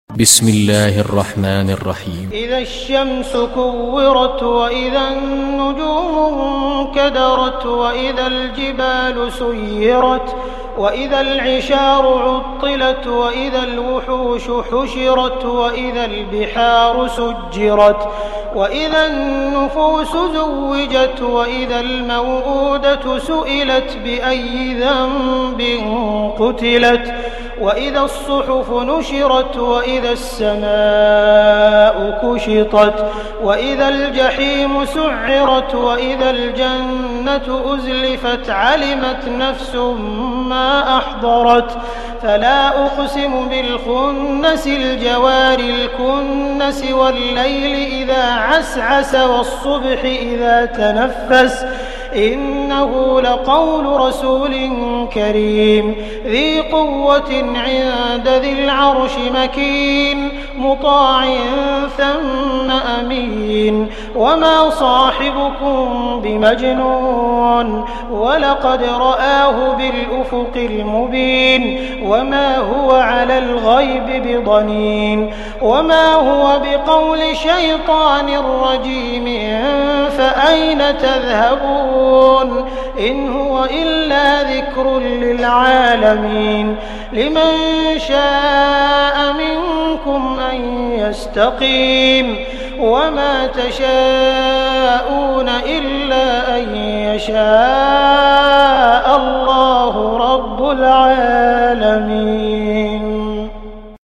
بسم الله الرحمن الرحيم. إذا الشمس كورت وإذا النجوم انكدرت وإذا الجبال سيرت وإذا العشار عطلت وإذا الوحوش حشرت وإذا البحار سجرت وإذا النفوس زوجت وإذا الموءودة سئلت بأي ذنب قتلت وإذا الصحف نشرت وإذا السماء كشطت وإذا الجحيم سعرت وإذا الجنة أزلفت علمت نفس ما أحضرت فلا أقسم بالخنس الجوار الكنس والليل إذا عسعس والصبح إذا تنفس إنه لقول رسول كريم ذي قوة عند ذي العرش مكين مطاع ثم أمين وما صاحبكم بمجنون ولقد رآه بالأفق المبين وما هو على الغيب بضنين وما هو بقول شيطان رجيم فأين تذهبون إن هو إلا ذكر للعالمين لمن شاء منكم أن يستقيم وما تشاءون إلا أن يشاء الله رب العالمين.